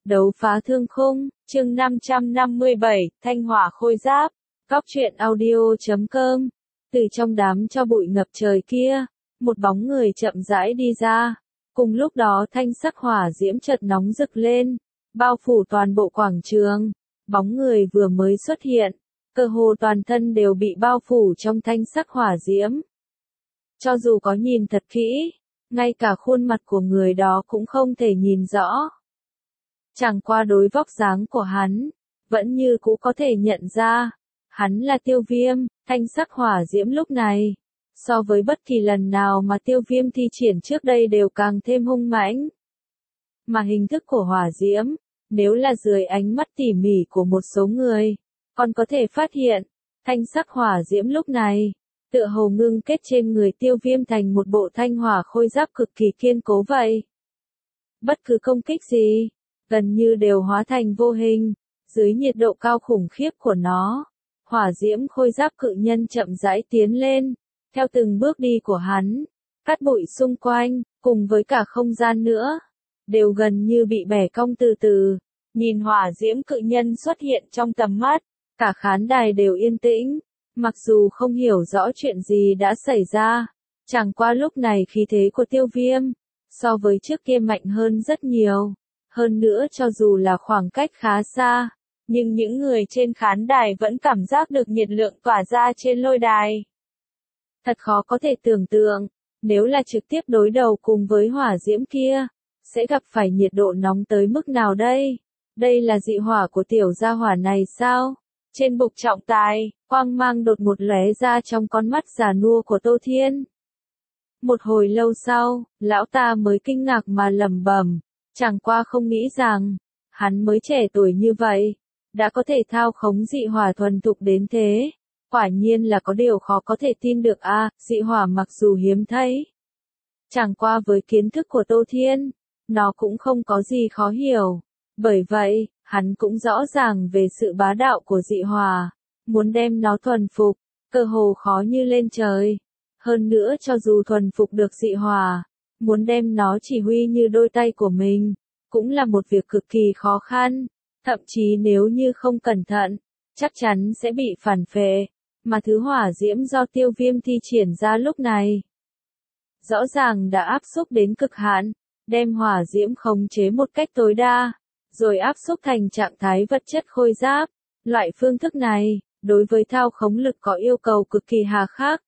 Đấu phá thương khung, chương 557, Thanh hỏa khôi giáp. Góc truyện audio.com. Từ trong đám cho bụi ngập trời kia, một bóng người chậm rãi đi ra. Cùng lúc đó thanh sắc hỏa diễm chợt nóng rực lên, bao phủ toàn bộ quảng trường. Bóng người vừa mới xuất hiện, cơ hồ toàn thân đều bị bao phủ trong thanh sắc hỏa diễm. Cho dù có nhìn thật kỹ, ngay cả khuôn mặt của người đó cũng không thể nhìn rõ. Chẳng qua đối vóc dáng của hắn, vẫn như cũ có thể nhận ra, hắn là Tiêu Viêm. Thanh sắc hỏa diễm lúc này, so với bất kỳ lần nào mà Tiêu Viêm thi triển trước đây đều càng thêm hung mãnh. Mà hình thức của hỏa diễm, nếu là dưới ánh mắt tỉ mỉ của một số người, còn có thể phát hiện, thanh sắc hỏa diễm lúc này, tựa hồ ngưng kết trên người Tiêu Viêm thành một bộ thanh hỏa khôi giáp cực kỳ kiên cố vậy. Bất cứ công kích gì, gần như đều hóa thành vô hình, dưới nhiệt độ cao khủng khiếp của nó. Hỏa diễm khôi giáp cự nhân chậm rãi tiến lên, theo từng bước đi của hắn, cát bụi xung quanh, cùng với cả không gian nữa, đều gần như bị bẻ cong từ từ. Nhìn hỏa diễm cự nhân xuất hiện trong tầm mắt, cả khán đài đều yên tĩnh, mặc dù không hiểu rõ chuyện gì đã xảy ra. Chẳng qua lúc này khí thế của Tiêu Viêm, so với trước kia mạnh hơn rất nhiều. Hơn nữa cho dù là khoảng cách khá xa, nhưng những người trên khán đài vẫn cảm giác được nhiệt lượng tỏa ra trên lôi đài. Thật khó có thể tưởng tượng, nếu là trực tiếp đối đầu cùng với hỏa diễm kia, sẽ gặp phải nhiệt độ nóng tới mức nào đây? Đây là dị hỏa của tiểu gia hỏa này sao? Trên bục trọng tài, quang mang đột một lóe ra trong con mắt già nua của Tô Thiên. Một hồi lâu sau, lão ta mới kinh ngạc mà lẩm bẩm, chẳng qua không nghĩ rằng, hắn mới trẻ tuổi như vậy, đã có thể thao khống dị hỏa thuần thục đến thế. Quả nhiên là có điều khó có thể tin được a, dị hỏa mặc dù hiếm thấy. Chẳng qua với kiến thức của Tô Thiên, nó cũng không có gì khó hiểu. Bởi vậy, hắn cũng rõ ràng về sự bá đạo của dị hỏa, muốn đem nó thuần phục, cơ hồ khó như lên trời. Hơn nữa cho dù thuần phục được dị hỏa, muốn đem nó chỉ huy như đôi tay của mình, cũng là một việc cực kỳ khó khăn. Thậm chí nếu như không cẩn thận, chắc chắn sẽ bị phản phệ. Mà thứ hỏa diễm do Tiêu Viêm thi triển ra lúc này, rõ ràng đã áp xúc đến cực hạn, đem hỏa diễm khống chế một cách tối đa, rồi áp xúc thành trạng thái vật chất khôi giáp. Loại phương thức này, đối với thao khống lực có yêu cầu cực kỳ hà khắc.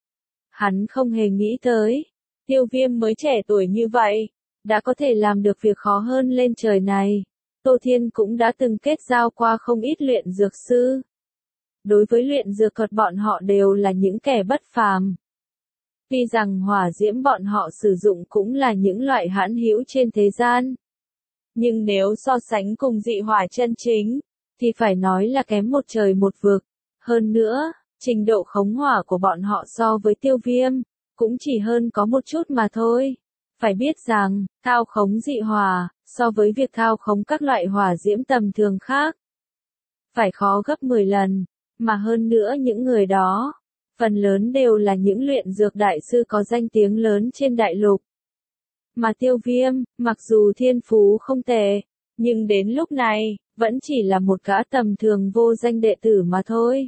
Hắn không hề nghĩ tới, Tiêu Viêm mới trẻ tuổi như vậy, đã có thể làm được việc khó hơn lên trời này. Tô Thiên cũng đã từng kết giao qua không ít luyện dược sư. Đối với luyện dược thuật bọn họ đều là những kẻ bất phàm. Tuy rằng hỏa diễm bọn họ sử dụng cũng là những loại hãn hữu trên thế gian. Nhưng nếu so sánh cùng dị hỏa chân chính, thì phải nói là kém một trời một vực. Hơn nữa, trình độ khống hỏa của bọn họ so với Tiêu Viêm, cũng chỉ hơn có một chút mà thôi. Phải biết rằng, thao khống dị hỏa, so với việc thao khống các loại hỏa diễm tầm thường khác, phải khó gấp 10 lần, mà hơn nữa những người đó, phần lớn đều là những luyện dược đại sư có danh tiếng lớn trên đại lục. Mà Tiêu Viêm, mặc dù thiên phú không tệ, nhưng đến lúc này, vẫn chỉ là một gã tầm thường vô danh đệ tử mà thôi.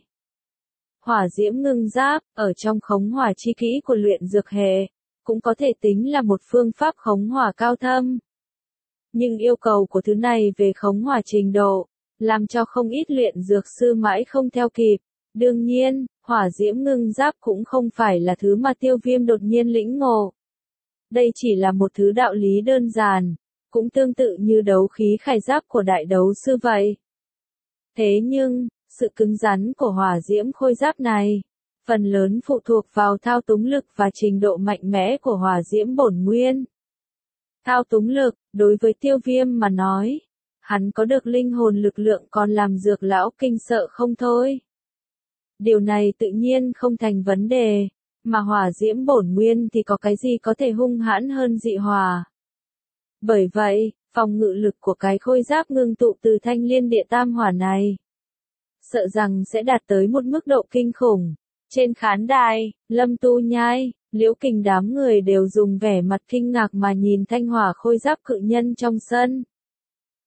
Hỏa diễm ngưng giáp, ở trong khống hỏa chi kỹ của luyện dược hệ, cũng có thể tính là một phương pháp khống hỏa cao thâm. Nhưng yêu cầu của thứ này về khống hỏa trình độ, làm cho không ít luyện dược sư mãi không theo kịp. Đương nhiên, hỏa diễm ngưng giáp cũng không phải là thứ mà Tiêu Viêm đột nhiên lĩnh ngộ. Đây chỉ là một thứ đạo lý đơn giản, cũng tương tự như đấu khí khải giáp của đại đấu sư vậy. Thế nhưng, sự cứng rắn của hỏa diễm khôi giáp này, phần lớn phụ thuộc vào thao túng lực và trình độ mạnh mẽ của hỏa diễm bổn nguyên. Thao túng lực, đối với Tiêu Viêm mà nói, hắn có được linh hồn lực lượng còn làm dược lão kinh sợ không thôi. Điều này tự nhiên không thành vấn đề, mà hỏa diễm bổn nguyên thì có cái gì có thể hung hãn hơn dị hỏa. Bởi vậy, phòng ngự lực của cái khôi giáp ngưng tụ từ thanh liên địa tam hỏa này, sợ rằng sẽ đạt tới một mức độ kinh khủng. Trên khán đài, Lâm Tu Nhai, Liễu Kình đám người đều dùng vẻ mặt kinh ngạc mà nhìn thanh hỏa khôi giáp cự nhân trong sân.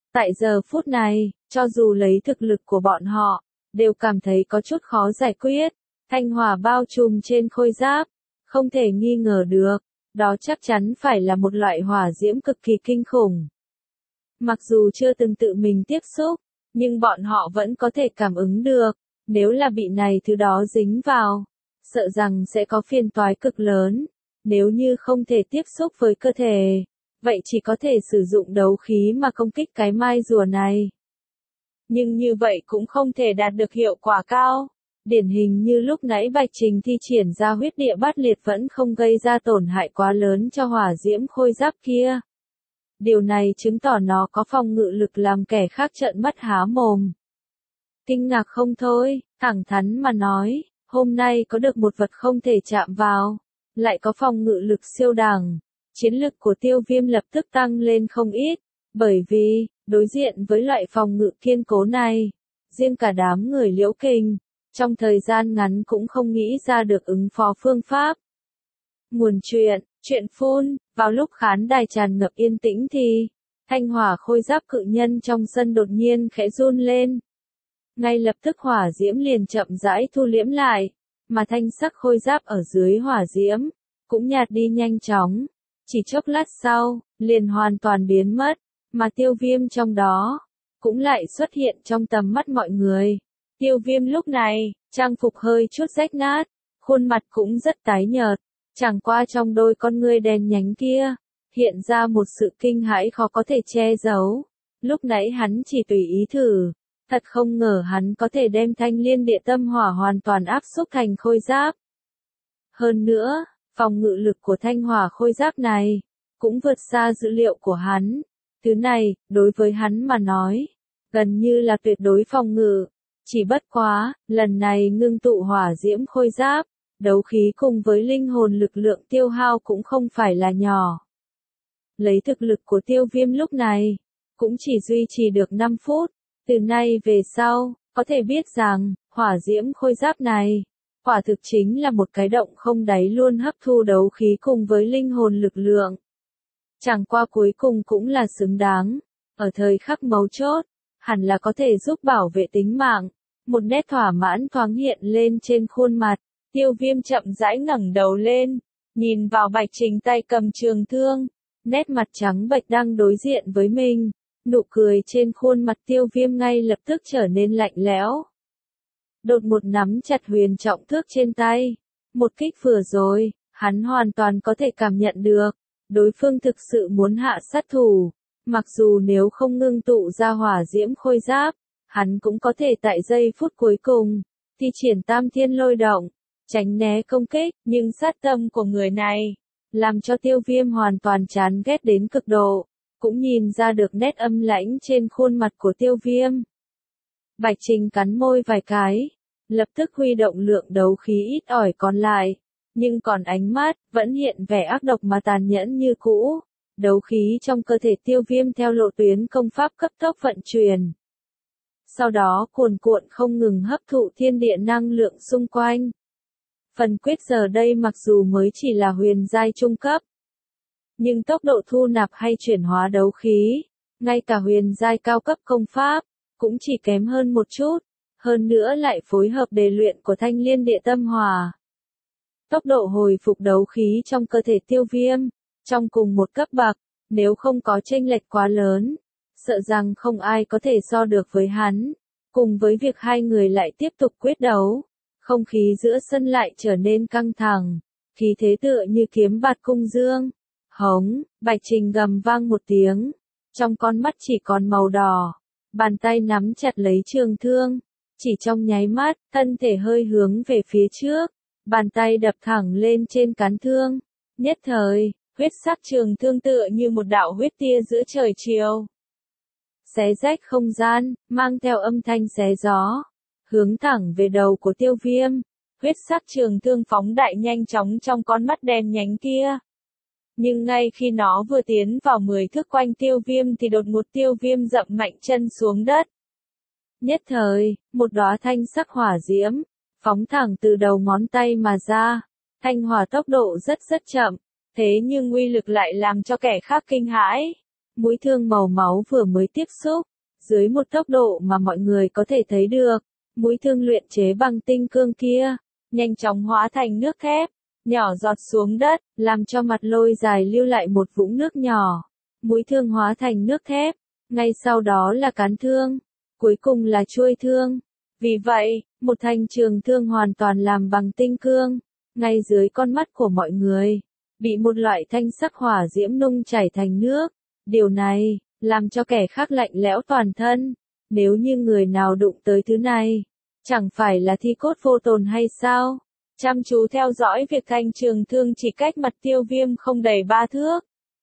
Tại giờ phút này, cho dù lấy thực lực của bọn họ, đều cảm thấy có chút khó giải quyết. Thanh hỏa bao trùm trên khôi giáp, không thể nghi ngờ được, đó chắc chắn phải là một loại hỏa diễm cực kỳ kinh khủng. Mặc dù chưa từng tự mình tiếp xúc, nhưng bọn họ vẫn có thể cảm ứng được, nếu là bị này thứ đó dính vào, sợ rằng sẽ có phiền toái cực lớn. Nếu như không thể tiếp xúc với cơ thể, vậy chỉ có thể sử dụng đấu khí mà công kích cái mai rùa này. Nhưng như vậy cũng không thể đạt được hiệu quả cao. Điển hình như lúc nãy Bạch Trình thi triển ra huyết địa bát liệt vẫn không gây ra tổn hại quá lớn cho hỏa diễm khôi giáp kia. Điều này chứng tỏ nó có phòng ngự lực làm kẻ khác trợn mắt há mồm. Kinh ngạc không thôi, thẳng thắn mà nói, hôm nay có được một vật không thể chạm vào, lại có phòng ngự lực siêu đẳng. Chiến lực của Tiêu Viêm lập tức tăng lên không ít, bởi vì, đối diện với loại phòng ngự kiên cố này, riêng cả đám người Liễu Kình, trong thời gian ngắn cũng không nghĩ ra được ứng phó phương pháp. Nguồn chuyện phun, vào lúc khán đài tràn ngập yên tĩnh thì, thanh hỏa khôi giáp cự nhân trong sân đột nhiên khẽ run lên. Ngay lập tức hỏa diễm liền chậm rãi thu liễm lại, mà thanh sắc khôi giáp ở dưới hỏa diễm, cũng nhạt đi nhanh chóng. Chỉ chốc lát sau, liền hoàn toàn biến mất, mà Tiêu Viêm trong đó, cũng lại xuất hiện trong tầm mắt mọi người. Tiêu Viêm lúc này, trang phục hơi chút rách nát, khuôn mặt cũng rất tái nhợt, chẳng qua trong đôi con ngươi đen nhánh kia, hiện ra một sự kinh hãi khó có thể che giấu. Lúc nãy hắn chỉ tùy ý thử, thật không ngờ hắn có thể đem thanh liên địa tâm hỏa hoàn toàn áp xúc thành khôi giáp. Hơn nữa, phòng ngự lực của thanh hỏa khôi giáp này, cũng vượt xa dữ liệu của hắn. Thứ này, đối với hắn mà nói, gần như là tuyệt đối phòng ngự. Chỉ bất quá, lần này ngưng tụ hỏa diễm khôi giáp, đấu khí cùng với linh hồn lực lượng tiêu hao cũng không phải là nhỏ. Lấy thực lực của Tiêu Viêm lúc này, cũng chỉ duy trì được 5 phút. Từ nay về sau, có thể biết rằng, hỏa diễm khôi giáp này, quả thực chính là một cái động không đáy luôn hấp thu đấu khí cùng với linh hồn lực lượng. Chẳng qua cuối cùng cũng là xứng đáng, ở thời khắc mấu chốt, hẳn là có thể giúp bảo vệ tính mạng. Một nét thỏa mãn thoáng hiện lên trên khuôn mặt, Tiêu Viêm chậm rãi ngẩng đầu lên, nhìn vào Bạch Trình tay cầm trường thương, nét mặt trắng bệch đang đối diện với mình, nụ cười trên khuôn mặt Tiêu Viêm ngay lập tức trở nên lạnh lẽo. Đột một nắm chặt huyền trọng thước trên tay, một kích vừa rồi, hắn hoàn toàn có thể cảm nhận được, đối phương thực sự muốn hạ sát thủ, mặc dù nếu không ngưng tụ ra hỏa diễm khôi giáp, hắn cũng có thể tại giây phút cuối cùng, thi triển tam thiên lôi động, tránh né công kích, nhưng sát tâm của người này, làm cho Tiêu Viêm hoàn toàn chán ghét đến cực độ, cũng nhìn ra được nét âm lãnh trên khuôn mặt của Tiêu Viêm. Bạch Trình cắn môi vài cái, lập tức huy động lượng đấu khí ít ỏi còn lại, nhưng còn ánh mắt, vẫn hiện vẻ ác độc mà tàn nhẫn như cũ. Đấu khí trong cơ thể Tiêu Viêm theo lộ tuyến công pháp cấp tốc vận chuyển. Sau đó cuồn cuộn không ngừng hấp thụ thiên địa năng lượng xung quanh. Phần quyết giờ đây mặc dù mới chỉ là huyền giai trung cấp, nhưng tốc độ thu nạp hay chuyển hóa đấu khí, ngay cả huyền giai cao cấp công pháp, cũng chỉ kém hơn một chút, hơn nữa lại phối hợp đề luyện của thanh liên địa tâm hỏa. Tốc độ hồi phục đấu khí trong cơ thể Tiêu Viêm, trong cùng một cấp bậc, nếu không có chênh lệch quá lớn, sợ rằng không ai có thể so được với hắn. Cùng với việc hai người lại tiếp tục quyết đấu, không khí giữa sân lại trở nên căng thẳng, khí thế tựa như kiếm bạt cung dương. Hống, Bạch Trình gầm vang một tiếng, trong con mắt chỉ còn màu đỏ, bàn tay nắm chặt lấy trường thương, chỉ trong nháy mắt, thân thể hơi hướng về phía trước, bàn tay đập thẳng lên trên cán thương, nhất thời, huyết sắc trường thương tựa như một đạo huyết tia giữa trời chiều. Xé rách không gian, mang theo âm thanh xé gió, hướng thẳng về đầu của Tiêu Viêm, huyết sắc trường thương phóng đại nhanh chóng trong con mắt đen nhánh kia. Nhưng ngay khi nó vừa tiến vào 10 thước quanh Tiêu Viêm thì đột ngột Tiêu Viêm dậm mạnh chân xuống đất. Nhất thời, một đóa thanh sắc hỏa diễm, phóng thẳng từ đầu ngón tay mà ra, thanh hỏa tốc độ rất chậm, thế nhưng uy lực lại làm cho kẻ khác kinh hãi. mũi thương màu máu vừa mới tiếp xúc, dưới một tốc độ mà mọi người có thể thấy được, mũi thương luyện chế bằng tinh cương kia, nhanh chóng hóa thành nước thép, nhỏ giọt xuống đất, làm cho mặt lôi dài lưu lại một vũng nước nhỏ. Mũi thương hóa thành nước thép, ngay sau đó là cán thương, cuối cùng là chuôi thương. Vì vậy, một thanh trường thương hoàn toàn làm bằng tinh cương, ngay dưới con mắt của mọi người, bị một loại thanh sắc hỏa diễm nung chảy thành nước. Điều này, làm cho kẻ khác lạnh lẽo toàn thân. Nếu như người nào đụng tới thứ này, chẳng phải là thi cốt vô tồn hay sao? Chăm chú theo dõi việc thanh trường thương chỉ cách mặt Tiêu Viêm không đầy 3 thước.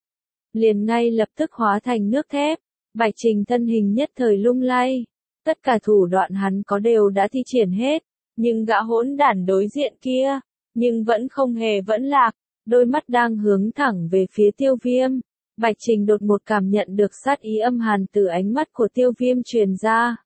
Liền ngay lập tức hóa thành nước thép, Bạch Trình thân hình nhất thời lung lay. Tất cả thủ đoạn hắn có đều đã thi triển hết, nhưng gã hỗn đản đối diện kia, nhưng vẫn không hề vẫn lạc, đôi mắt đang hướng thẳng về phía Tiêu Viêm. Bạch Trình đột ngột cảm nhận được sát ý âm hàn từ ánh mắt của Tiêu Viêm truyền ra.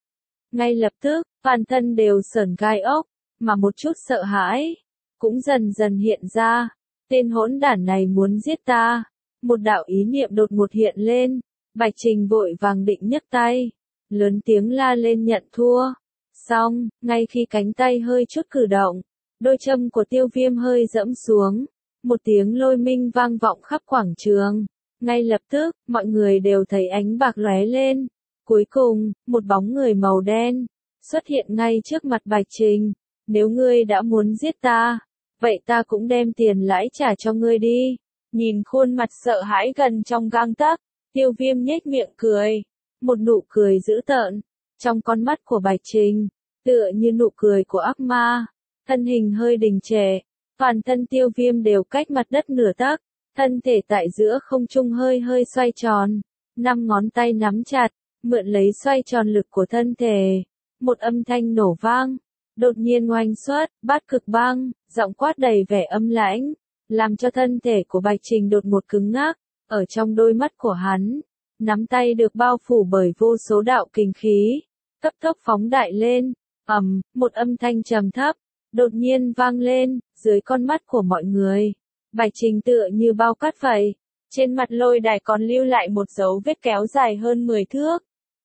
Ngay lập tức, toàn thân đều sởn gai ốc, mà một chút sợ hãi cũng dần dần hiện ra. Tên hỗn đản này muốn giết ta. Một đạo ý niệm đột ngột hiện lên, Bạch Trình vội vàng định nhấc tay, lớn tiếng la lên nhận thua. Xong, ngay khi cánh tay hơi chút cử động, đôi châm của Tiêu Viêm hơi dẫm xuống, một tiếng lôi minh vang vọng khắp quảng trường. Ngay lập tức, mọi người đều thấy ánh bạc lóe lên. Cuối cùng, một bóng người màu đen xuất hiện ngay trước mặt Bạch Trình. Nếu ngươi đã muốn giết ta, vậy ta cũng đem tiền lãi trả cho ngươi đi. Nhìn khuôn mặt sợ hãi gần trong gang tấc, Tiêu Viêm nhếch miệng cười, một nụ cười dữ tợn, trong con mắt của Bạch Trình, tựa như nụ cười của ác ma. Thân hình hơi đình trệ, toàn thân Tiêu Viêm đều cách mặt đất nửa tấc, thân thể tại giữa không trung hơi hơi xoay tròn, 5 ngón tay nắm chặt, mượn lấy xoay tròn lực của thân thể. Một âm thanh nổ vang, đột nhiên oanh xuất, bát cực băng, giọng quát đầy vẻ âm lãnh, làm cho thân thể của Bạch Trình đột ngột cứng ngắc. Ở trong đôi mắt của hắn, nắm tay được bao phủ bởi vô số đạo kình khí, cấp tốc phóng đại lên. Một âm thanh trầm thấp đột nhiên vang lên, dưới con mắt của mọi người. Bạch Trình tựa như bao cát vậy, trên mặt lôi đài còn lưu lại một dấu vết kéo dài hơn 10 thước.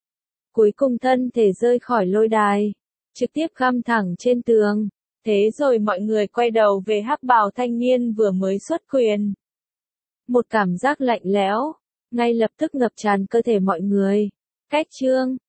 Cuối cùng thân thể rơi khỏi lôi đài, trực tiếp găm thẳng trên tường. Thế rồi mọi người quay đầu về hắc bào thanh niên vừa mới xuất quyền. Một cảm giác lạnh lẽo ngay lập tức ngập tràn cơ thể mọi người. Cách chương